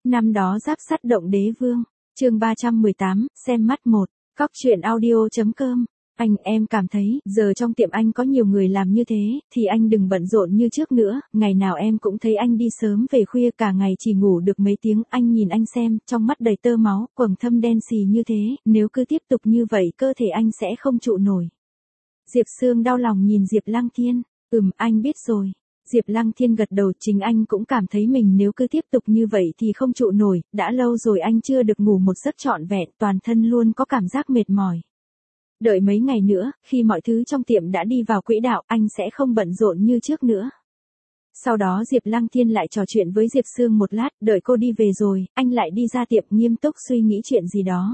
Năm đó giáp sắt động đế vương, chương 318, xem mắt một, cóc truyện audio.com. Anh em cảm thấy, giờ trong tiệm anh có nhiều người làm như thế, thì anh đừng bận rộn như trước nữa, ngày nào em cũng thấy anh đi sớm về khuya cả ngày chỉ ngủ được mấy tiếng, anh nhìn anh xem, trong mắt đầy tơ máu, quầng thâm đen xì như thế, nếu cứ tiếp tục như vậy cơ thể anh sẽ không trụ nổi. Diệp Sương đau lòng nhìn Diệp Lăng Thiên, anh biết rồi. Diệp Lăng Thiên gật đầu, chính anh cũng cảm thấy mình nếu cứ tiếp tục như vậy thì không trụ nổi, đã lâu rồi anh chưa được ngủ một giấc trọn vẹn, toàn thân luôn có cảm giác mệt mỏi. Đợi mấy ngày nữa, khi mọi thứ trong tiệm đã đi vào quỹ đạo, anh sẽ không bận rộn như trước nữa. Sau đó Diệp Lăng Thiên lại trò chuyện với Diệp Sương một lát, đợi cô đi về rồi, anh lại đi ra tiệm nghiêm túc suy nghĩ chuyện gì đó.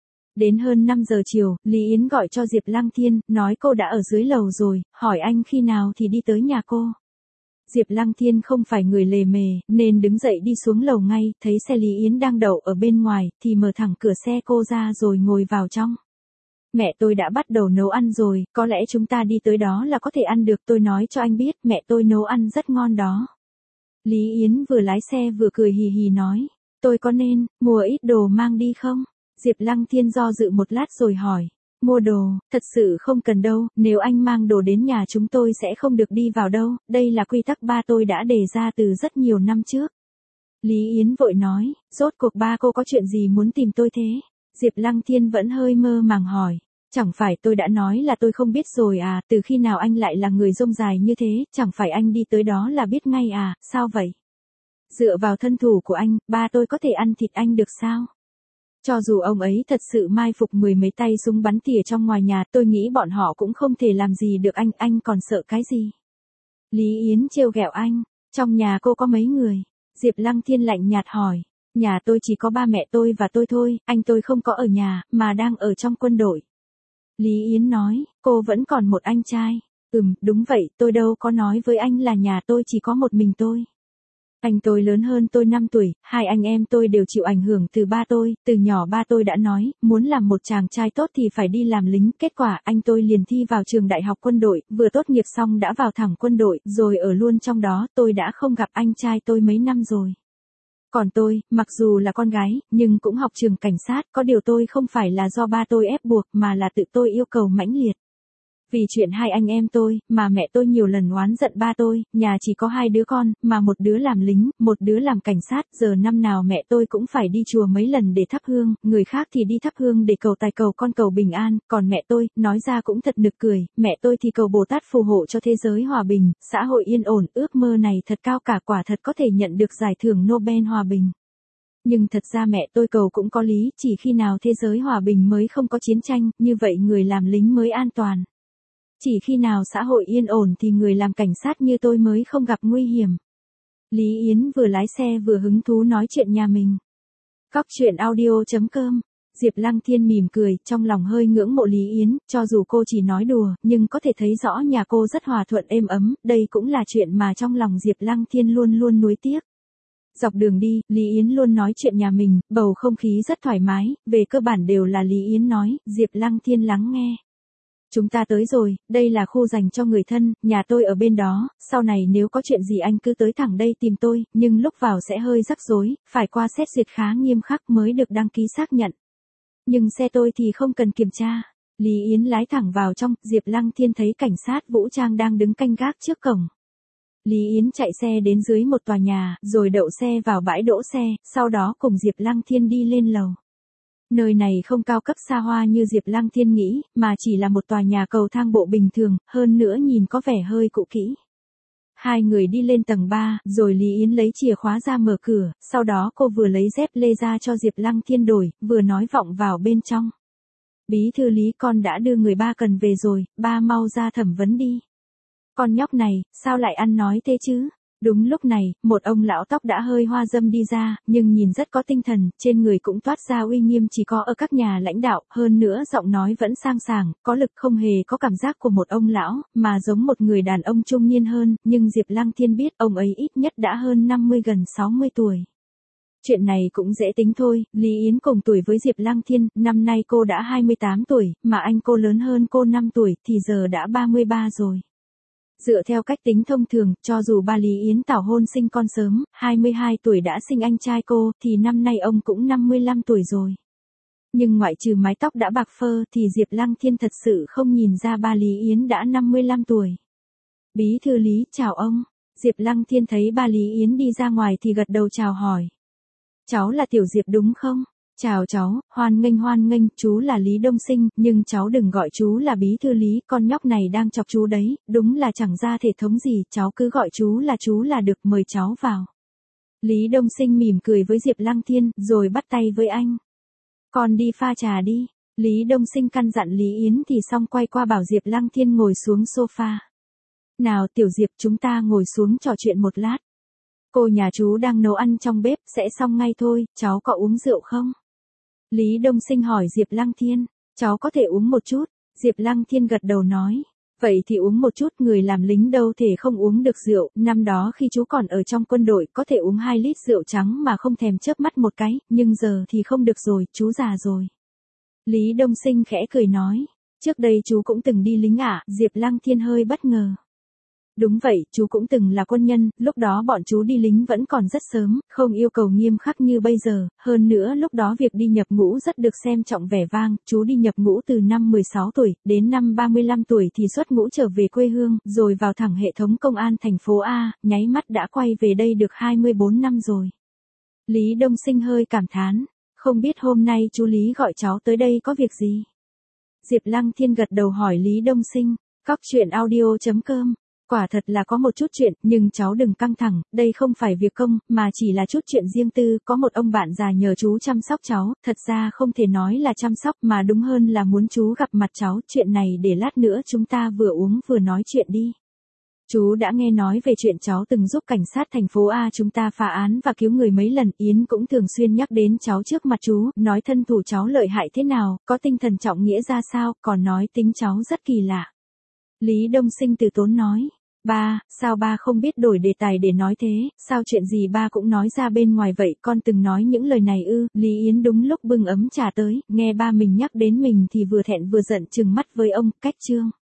Đến hơn 5 giờ chiều, Lý Yến gọi cho Diệp Lăng Thiên, nói cô đã ở dưới lầu rồi, hỏi anh khi nào thì đi tới nhà cô. Diệp Lăng Thiên không phải người lề mề, nên đứng dậy đi xuống lầu ngay, thấy xe Lý Yến đang đậu ở bên ngoài, thì mở thẳng cửa xe cô ra rồi ngồi vào trong. Mẹ tôi đã bắt đầu nấu ăn rồi, có lẽ chúng ta đi tới đó là có thể ăn được, tôi nói cho anh biết, mẹ tôi nấu ăn rất ngon đó. Lý Yến vừa lái xe vừa cười hì hì nói, tôi có nên mua ít đồ mang đi không? Diệp Lăng Thiên do dự một lát rồi hỏi, mua đồ, thật sự không cần đâu, nếu anh mang đồ đến nhà chúng tôi sẽ không được đi vào đâu, đây là quy tắc ba tôi đã đề ra từ rất nhiều năm trước. Lý Yến vội nói, rốt cuộc ba cô có chuyện gì muốn tìm tôi thế? Diệp Lăng Thiên vẫn hơi mơ màng hỏi, chẳng phải tôi đã nói là tôi không biết rồi à, từ khi nào anh lại là người rông dài như thế, chẳng phải anh đi tới đó là biết ngay à, sao vậy? Dựa vào thân thủ của anh, ba tôi có thể ăn thịt anh được sao? Cho dù ông ấy thật sự mai phục 10 mấy tay súng bắn tỉa trong ngoài nhà, tôi nghĩ bọn họ cũng không thể làm gì được anh còn sợ cái gì? Lý Yến trêu ghẹo anh, trong nhà cô có mấy người? Diệp Lăng Thiên lạnh nhạt hỏi, nhà tôi chỉ có ba mẹ tôi và tôi thôi, anh tôi không có ở nhà, mà đang ở trong quân đội. Lý Yến nói, cô vẫn còn một anh trai. Đúng vậy, tôi đâu có nói với anh là nhà tôi chỉ có một mình tôi. Anh tôi lớn hơn tôi 5 tuổi, hai anh em tôi đều chịu ảnh hưởng từ ba tôi, từ nhỏ ba tôi đã nói, muốn làm một chàng trai tốt thì phải đi làm lính, kết quả anh tôi liền thi vào trường đại học quân đội, vừa tốt nghiệp xong đã vào thẳng quân đội, rồi ở luôn trong đó, tôi đã không gặp anh trai tôi mấy năm rồi. Còn tôi, mặc dù là con gái, nhưng cũng học trường cảnh sát, có điều tôi không phải là do ba tôi ép buộc mà là tự tôi yêu cầu mãnh liệt. Vì chuyện hai anh em tôi, mà mẹ tôi nhiều lần oán giận ba tôi, nhà chỉ có hai đứa con, mà một đứa làm lính, một đứa làm cảnh sát, giờ năm nào mẹ tôi cũng phải đi chùa mấy lần để thắp hương, người khác thì đi thắp hương để cầu tài cầu con cầu bình an, còn mẹ tôi, nói ra cũng thật nực cười, mẹ tôi thì cầu Bồ Tát phù hộ cho thế giới hòa bình, xã hội yên ổn, ước mơ này thật cao cả, quả thật có thể nhận được giải thưởng Nobel hòa bình. Nhưng thật ra mẹ tôi cầu cũng có lý, chỉ khi nào thế giới hòa bình mới không có chiến tranh, như vậy người làm lính mới an toàn. Chỉ khi nào xã hội yên ổn thì người làm cảnh sát như tôi mới không gặp nguy hiểm. Lý Yến vừa lái xe vừa hứng thú nói chuyện nhà mình. Cóc truyện audio.com. Diệp Lăng Thiên mỉm cười, trong lòng hơi ngưỡng mộ Lý Yến, cho dù cô chỉ nói đùa, nhưng có thể thấy rõ nhà cô rất hòa thuận êm ấm, đây cũng là chuyện mà trong lòng Diệp Lăng Thiên luôn luôn nuối tiếc. Dọc đường đi, Lý Yến luôn nói chuyện nhà mình, bầu không khí rất thoải mái, về cơ bản đều là Lý Yến nói, Diệp Lăng Thiên lắng nghe. Chúng ta tới rồi, đây là khu dành cho người thân, nhà tôi ở bên đó, sau này nếu có chuyện gì anh cứ tới thẳng đây tìm tôi, nhưng lúc vào sẽ hơi rắc rối, phải qua xét duyệt khá nghiêm khắc mới được đăng ký xác nhận. Nhưng xe tôi thì không cần kiểm tra. Lý Yến lái thẳng vào trong, Diệp Lăng Thiên thấy cảnh sát vũ trang đang đứng canh gác trước cổng. Lý Yến chạy xe đến dưới một tòa nhà, rồi đậu xe vào bãi đỗ xe, sau đó cùng Diệp Lăng Thiên đi lên lầu. Nơi này không cao cấp xa hoa như Diệp Lăng Thiên nghĩ, mà chỉ là một tòa nhà cầu thang bộ bình thường, hơn nữa nhìn có vẻ hơi cũ kỹ. Hai người đi lên tầng 3, rồi Lý Yến lấy chìa khóa ra mở cửa, sau đó cô vừa lấy dép lê ra cho Diệp Lăng Thiên đổi, vừa nói vọng vào bên trong. Bí thư Lý, con đã đưa người ba cần về rồi, ba mau ra thẩm vấn đi. Con nhóc này, sao lại ăn nói thế chứ? Đúng lúc này, một ông lão tóc đã hơi hoa râm đi ra, nhưng nhìn rất có tinh thần, trên người cũng toát ra uy nghiêm chỉ có ở các nhà lãnh đạo, hơn nữa giọng nói vẫn sang sảng, có lực, không hề có cảm giác của một ông lão, mà giống một người đàn ông trung niên hơn, nhưng Diệp Lăng Thiên biết ông ấy ít nhất đã hơn 50 gần 60 tuổi. Chuyện này cũng dễ tính thôi, Lý Yến cùng tuổi với Diệp Lăng Thiên, năm nay cô đã 28 tuổi, mà anh cô lớn hơn cô 5 tuổi, thì giờ đã 33 rồi. Dựa theo cách tính thông thường, cho dù ba Lý Yến tảo hôn sinh con sớm, 22 tuổi đã sinh anh trai cô, thì năm nay ông cũng 55 tuổi rồi. Nhưng ngoại trừ mái tóc đã bạc phơ thì Diệp Lăng Thiên thật sự không nhìn ra ba Lý Yến đã 55 tuổi. Bí thư Lý, chào ông. Diệp Lăng Thiên thấy ba Lý Yến đi ra ngoài thì gật đầu chào hỏi. Cháu là Tiểu Diệp đúng không? Chào cháu, hoan nghênh, chú là Lý Đông Sinh, nhưng cháu đừng gọi chú là bí thư Lý, con nhóc này đang chọc chú đấy, đúng là chẳng ra thể thống gì, cháu cứ gọi chú là được, mời cháu vào. Lý Đông Sinh mỉm cười với Diệp Lăng Thiên, rồi bắt tay với anh. Con đi pha trà đi. Lý Đông Sinh căn dặn Lý Yến thì xong quay qua bảo Diệp Lăng Thiên ngồi xuống sofa. Nào Tiểu Diệp, chúng ta ngồi xuống trò chuyện một lát. Cô nhà chú đang nấu ăn trong bếp, sẽ xong ngay thôi, cháu có uống rượu không? Lý Đông Sinh hỏi Diệp Lăng Thiên, cháu có thể uống một chút. Diệp Lăng Thiên gật đầu nói, vậy thì uống một chút, người làm lính đâu thể không uống được rượu, năm đó khi chú còn ở trong quân đội có thể uống 2 lít rượu trắng mà không thèm chớp mắt một cái, nhưng giờ thì không được rồi, chú già rồi. Lý Đông Sinh khẽ cười nói, trước đây chú cũng từng đi lính ạ. Diệp Lăng Thiên hơi bất ngờ. Đúng vậy, chú cũng từng là quân nhân, lúc đó bọn chú đi lính vẫn còn rất sớm, không yêu cầu nghiêm khắc như bây giờ, hơn nữa lúc đó việc đi nhập ngũ rất được xem trọng vẻ vang, chú đi nhập ngũ từ năm 16 tuổi, đến năm 35 tuổi thì xuất ngũ trở về quê hương, rồi vào thẳng hệ thống công an thành phố A, nháy mắt đã quay về đây được 24 năm rồi. Lý Đông Sinh hơi cảm thán, không biết hôm nay chú Lý gọi cháu tới đây có việc gì? Diệp Lăng Thiên gật đầu hỏi Lý Đông Sinh, Cóc truyện audio.com. Quả thật là có một chút chuyện, nhưng cháu đừng căng thẳng, đây không phải việc công, mà chỉ là chút chuyện riêng tư, có một ông bạn già nhờ chú chăm sóc cháu, thật ra không thể nói là chăm sóc mà đúng hơn là muốn chú gặp mặt cháu, chuyện này để lát nữa chúng ta vừa uống vừa nói chuyện đi. Chú đã nghe nói về chuyện cháu từng giúp cảnh sát thành phố A chúng ta phá án và cứu người mấy lần, Yến cũng thường xuyên nhắc đến cháu trước mặt chú, nói thân thủ cháu lợi hại thế nào, có tinh thần trọng nghĩa ra sao, còn nói tính cháu rất kỳ lạ. Lý Đông Sinh từ tốn nói. Ba, sao ba không biết đổi đề tài để nói thế, sao chuyện gì ba cũng nói ra bên ngoài vậy, con từng nói những lời này ư? Lý Yến đúng lúc bưng ấm trà tới, nghe ba mình nhắc đến mình thì vừa thẹn vừa giận trừng mắt với ông, cách chương.